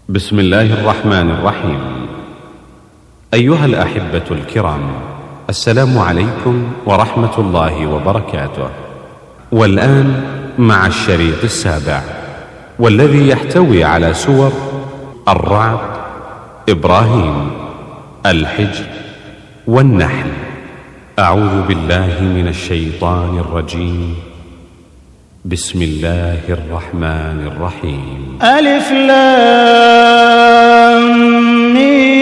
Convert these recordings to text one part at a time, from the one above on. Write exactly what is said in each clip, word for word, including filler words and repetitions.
بسم الله الرحمن الرحيم. أيها الأحبة الكرام، السلام عليكم ورحمة الله وبركاته. والآن مع الشريط السابع، والذي يحتوي على سور الرعد، إبراهيم، الحجر، والنحل. أعوذ بالله من الشيطان الرجيم. بسم الله الرحمن الرحيم. ألف لام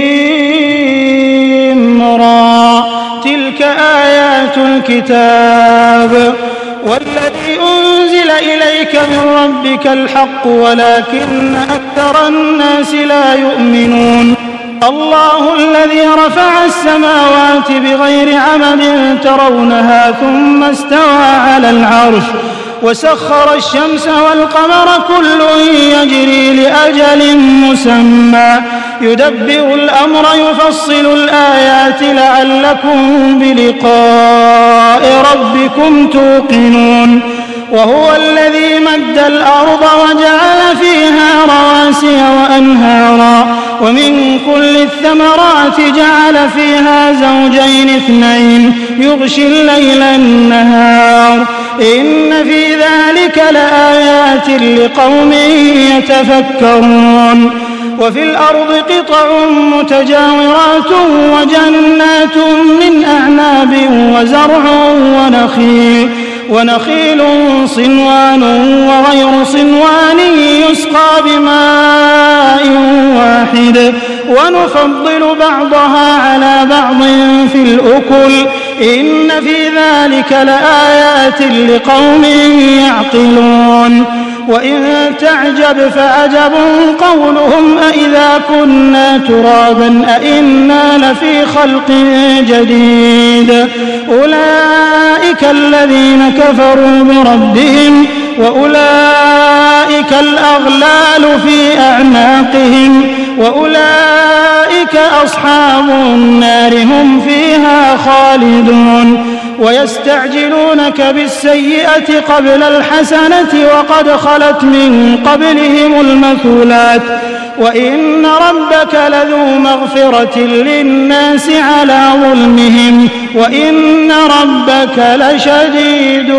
ميم را، تلك آيات الكتاب والذي أنزل إليك من ربك الحق ولكن أكثر الناس لا يؤمنون. الله الذي رفع السماوات بغير عمد ترونها ثم استوى على العرش وسخر الشمس والقمر كل يجري لأجل مسمى يدبر الأمر يفصل الآيات لعلكم بلقاء ربكم توقنون. وهو الذي مد الأرض وجعل فيها رواسي وأنهارا ومن كل الثمرات جعل فيها زوجين اثنين يغشي الليل النهار إن في ذلك لآيات لقوم يتفكرون. وفي الأرض قطع متجاورات وجنات من أعناب وزرع ونخيل ونخيل صنوان وغير صنوان يسقى بماء واحد ونفضل بعضها على بعض في الأكل إن في ذلك لآيات لقوم يعقلون. وإن تعجب فعجب قولهم أإذا كنا ترابا أإنا لفي خلق جديد أولئك الذين كفروا بربهم وأولئك الأغلال في أعناقهم وأولئك أصحاب النار هم فيها خالدون. ويستعجلونك بالسيئة قبل الحسنة وقد خلت من قبلهم المثلات وإن ربك لذو مغفرة للناس على ظلمهم وإن ربك لشديد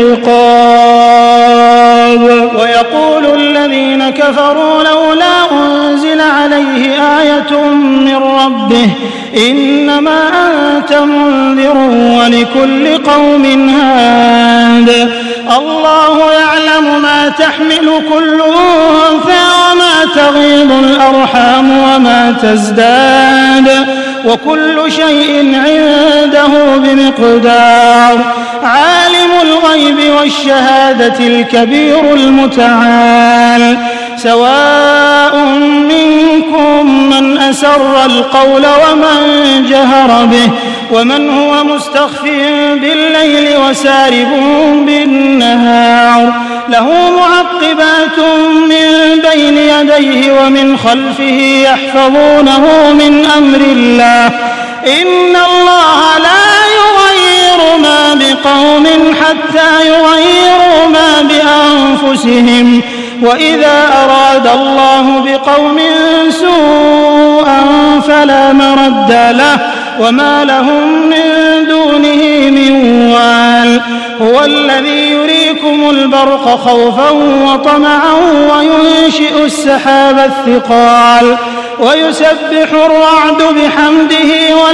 العقاب. ويقول الذين كفروا لولا أنزل عليه آية من ربه إنما أنت منذر ولكل قوم هاد. الله يعلم ما تحمل كل أنثى وما تغيض الأرحام وما تزداد وكل شيء عنده بمقدار. عالم الغيب والشهادة الكبير المتعال. سواء منكم من أسر القول ومن جهر به ومن هو مستخف بالليل وسارب بالنهار له معقبات من بين يديه ومن خلفه يحفظونه من أمر الله إن الله لا يغير ما بقوم حتى يغيروا ما بأنفسهم وإذا أراد الله بقوم سوءا فلا مرد له وما لهم من دونه من وال. هو الذي يريكم البرق خوفا وطمعا وينشئ السحاب الثقال ويسبح الرعد بحمده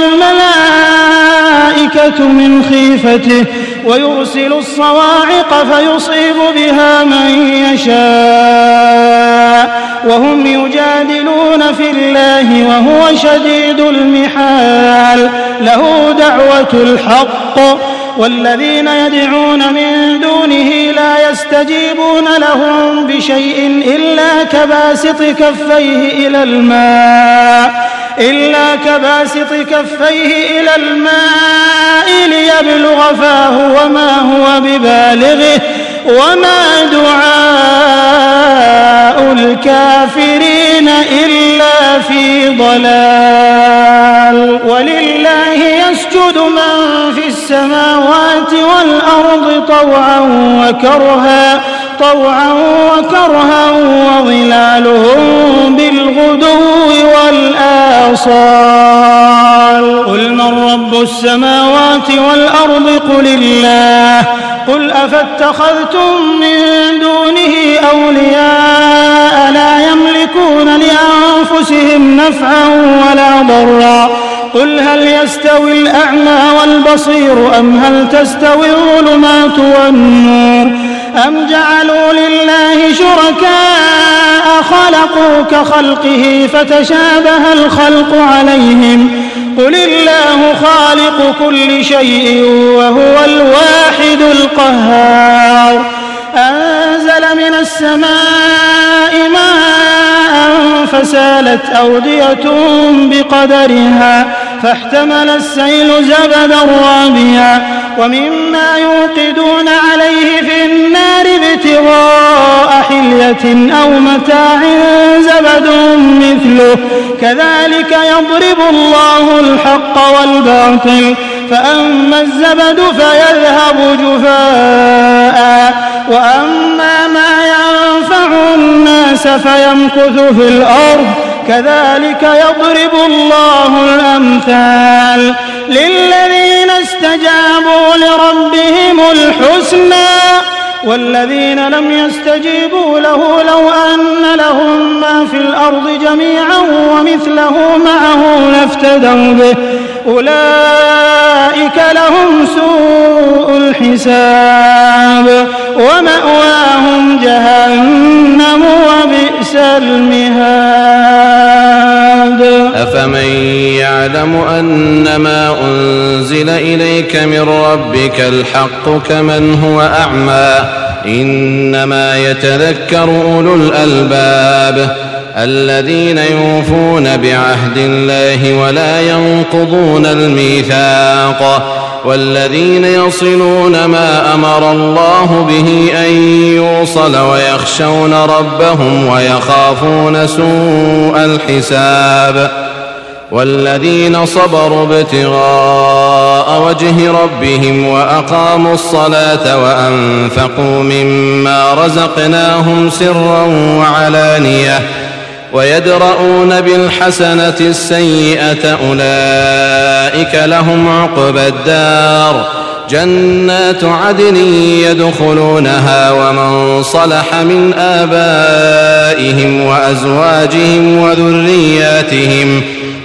والملائكة من خيفته ويرسل الصواعق فيصيب بها من يشاء وهم يجادلون في الله وهو شديد المحال. له دعوة الحق والذين يدعون من دونه لا يستجيبون لهم بشيء إلا كباسط كفيه إلى الماء إلا كباسط كفيه إلى الماء ليبلغ فاه وما هو ببالغه وما دعاء الكافرين إلا في ضلال. ولله يسجد من في السماوات والأرض طوعا وكرها طوعا وكرها وظلالهم بالغدو رب السماوات والأرض قل الله قل أفاتخذتم من دونه أولياء لا يملكون لأنفسهم نفعا ولا ضرا قل هل يستوي الأعمى والبصير أم هل تستوي الظلمات والنور أم جعلوا لله شركاء خلقوا كخلقه فتشابه الخلق عليهم قل الله خالق كل شيء وهو الواحد القهار أنزل من السماء ماء فسالت أودية بقدرها فاحتمل السيل زبدا رابيا ومما يوقدون عليه في النار ابتغاء حلية أو متاع زبد مثله كذلك يضرب الله الحق والباطل فأما الزبد فيذهب جفاء وأما ما ينفع الناس فيمكث في الأرض كذلك يضرب الله الأمثال للذين استجابوا لربهم الحسنى والذين لم يستجيبوا له لو أن لهم ما في الأرض جميعا ومثله معه لافتدوا به أولئك لهم سوء الحساب ومأواهم جهنم وبئس المهاد أفمن يعلم أنما أنزل إليك من ربك الحق كمن هو أعمى إنما يتذكر أولو الألباب الذين يوفون بعهد الله ولا ينقضون الميثاق والذين يصلون ما أمر الله به أن يوصل ويخشون ربهم ويخافون سوء الحساب والذين صبروا ابتغاء وجه ربهم وأقاموا الصلاة وأنفقوا مما رزقناهم سرا وعلانية ويدرؤون بالحسنة السيئة أولئك لهم عقبى الدار جنات عدن يدخلونها ومن صلح من آبائهم وأزواجهم وذرياتهم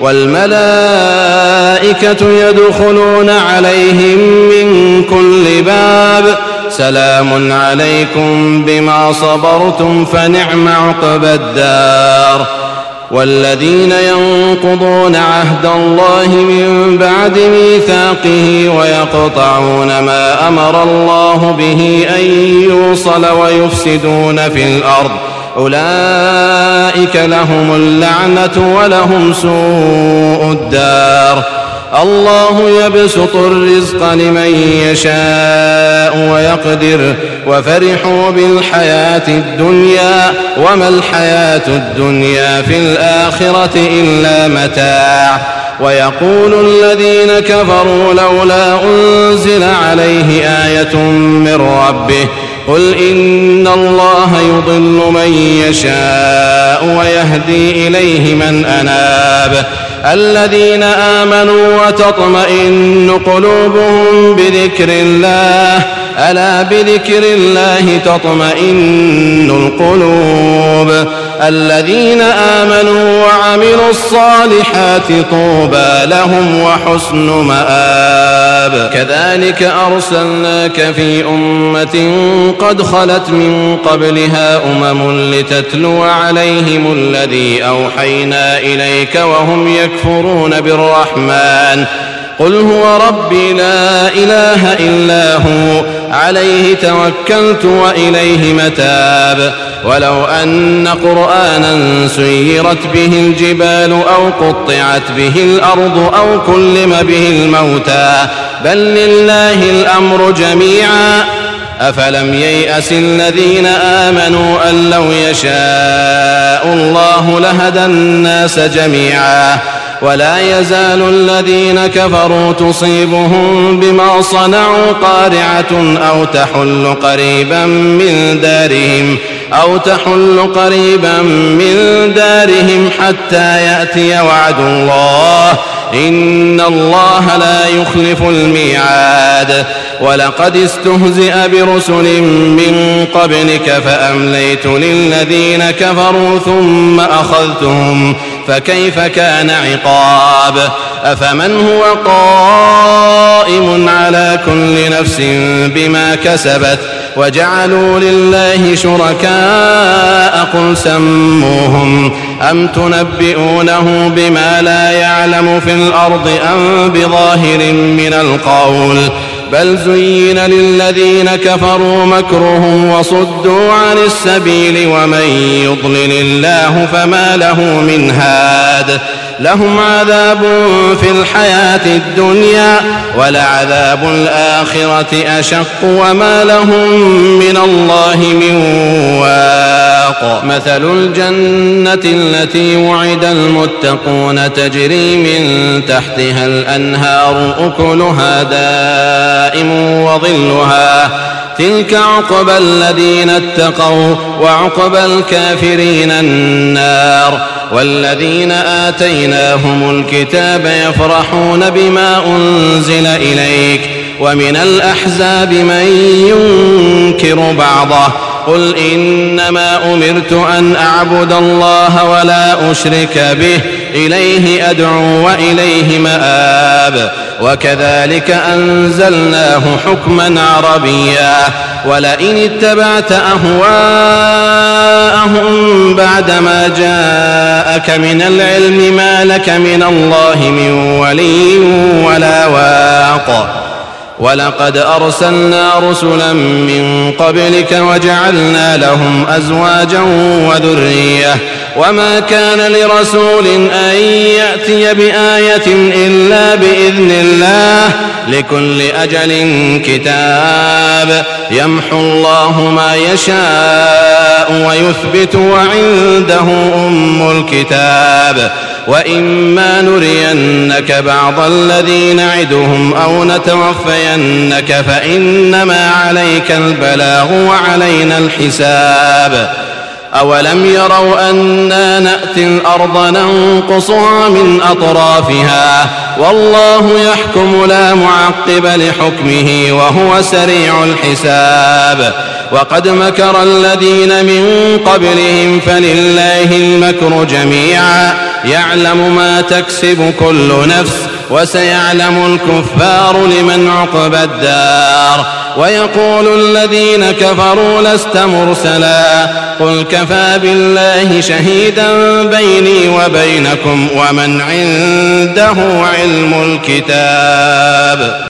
والملائكة يدخلون عليهم من كل باب سلام عليكم بما صبرتم فنعم عقبى الدار والذين ينقضون عهد الله من بعد ميثاقه ويقطعون ما أمر الله به أن يوصل ويفسدون في الأرض أولئك لهم اللعنة ولهم سوء الدار الله يبسط الرزق لمن يشاء ويقدر وفرحوا بالحياة الدنيا وما الحياة الدنيا في الآخرة إلا متاع ويقول الذين كفروا لولا أنزل عليه آية من ربه قل إن الله يضل من يشاء ويهدي إليه من أناب الذين آمنوا وتطمئن قلوبهم بذكر الله ألا بذكر الله تطمئن القلوب الذين آمنوا وعملوا الصالحات طوبى لهم وحسن مآب كذلك أرسلناك في أمة قد خلت من قبلها أمم لتتلو عليهم الذي أوحينا إليك وهم يكفرون بالرحمن قل هو ربي لا إله إلا هو عليه توكلت وإليه متاب ولو أن قرآنا سيرت به الجبال أو قطعت به الأرض أو كلم به الموتى بل لله الأمر جميعا أفلم ييأس الذين آمنوا أن لو يشاء الله لهدى الناس جميعا ولا يزال الذين كفروا تصيبهم بما صنعوا قارعة أو تحل قريبا من دارهم أو تحل قريبا من دارهم حتى يأتي وعد الله إن الله لا يخلف الميعاد. ولقد استهزئ برسل من قبلك فأمليت للذين كفروا ثم أخذتهم فكيف كان عقاب. أفمن هو قائم على كل نفس بما كسبت وجعلوا لله شركاء قل سموهم أم تنبئونه بما لا يعلم في الأرض أم بظاهر من القول بل زين للذين كفروا مكرهم وصدوا عن السبيل ومن يضلل الله فما له من هاد. لهم عذاب في الحياة الدنيا ولعذاب الآخرة أشق وما لهم من الله من واق. مثل الجنة التي وعد المتقون تجري من تحتها الأنهار أكلها دائم وظلها تلك عقبى الذين اتقوا وعقبى الكافرين النار. والذين آتيناهم الكتاب يفرحون بما أنزل إليك ومن الأحزاب من ينكر بعضه قل إنما أمرت أن أعبد الله ولا أشرك به إليه أدعو وإليه مآب. وكذلك أنزلناه حكما عربيا ولئن اتبعت أهواءهم بعدما جاءك من العلم ما لك من الله من ولي ولا واق. ولقد أرسلنا رسلا من قبلك وجعلنا لهم أزواجا وذرية وما كان لرسول أن يأتي بآية إلا بإذن الله لكل أجل كتاب يمحو الله ما يشاء ويثبت وعنده أم الكتاب. وإما نرينك بعض الذي نعدهم أو نتوفينك فإنما عليك البلاغ وعلينا الحساب. أولم يروا أنا نأتي الأرض ننقصها من أطرافها والله يحكم لا معقب لحكمه وهو سريع الحساب. وقد مكر الذين من قبلهم فلله المكر جميعا يعلم ما تكسب كل نفس وسيعلم الكفار لمن عقبى الدار. ويقول الذين كفروا لست مرسلا قل كفى بالله شهيدا بيني وبينكم ومن عنده علم الكتاب.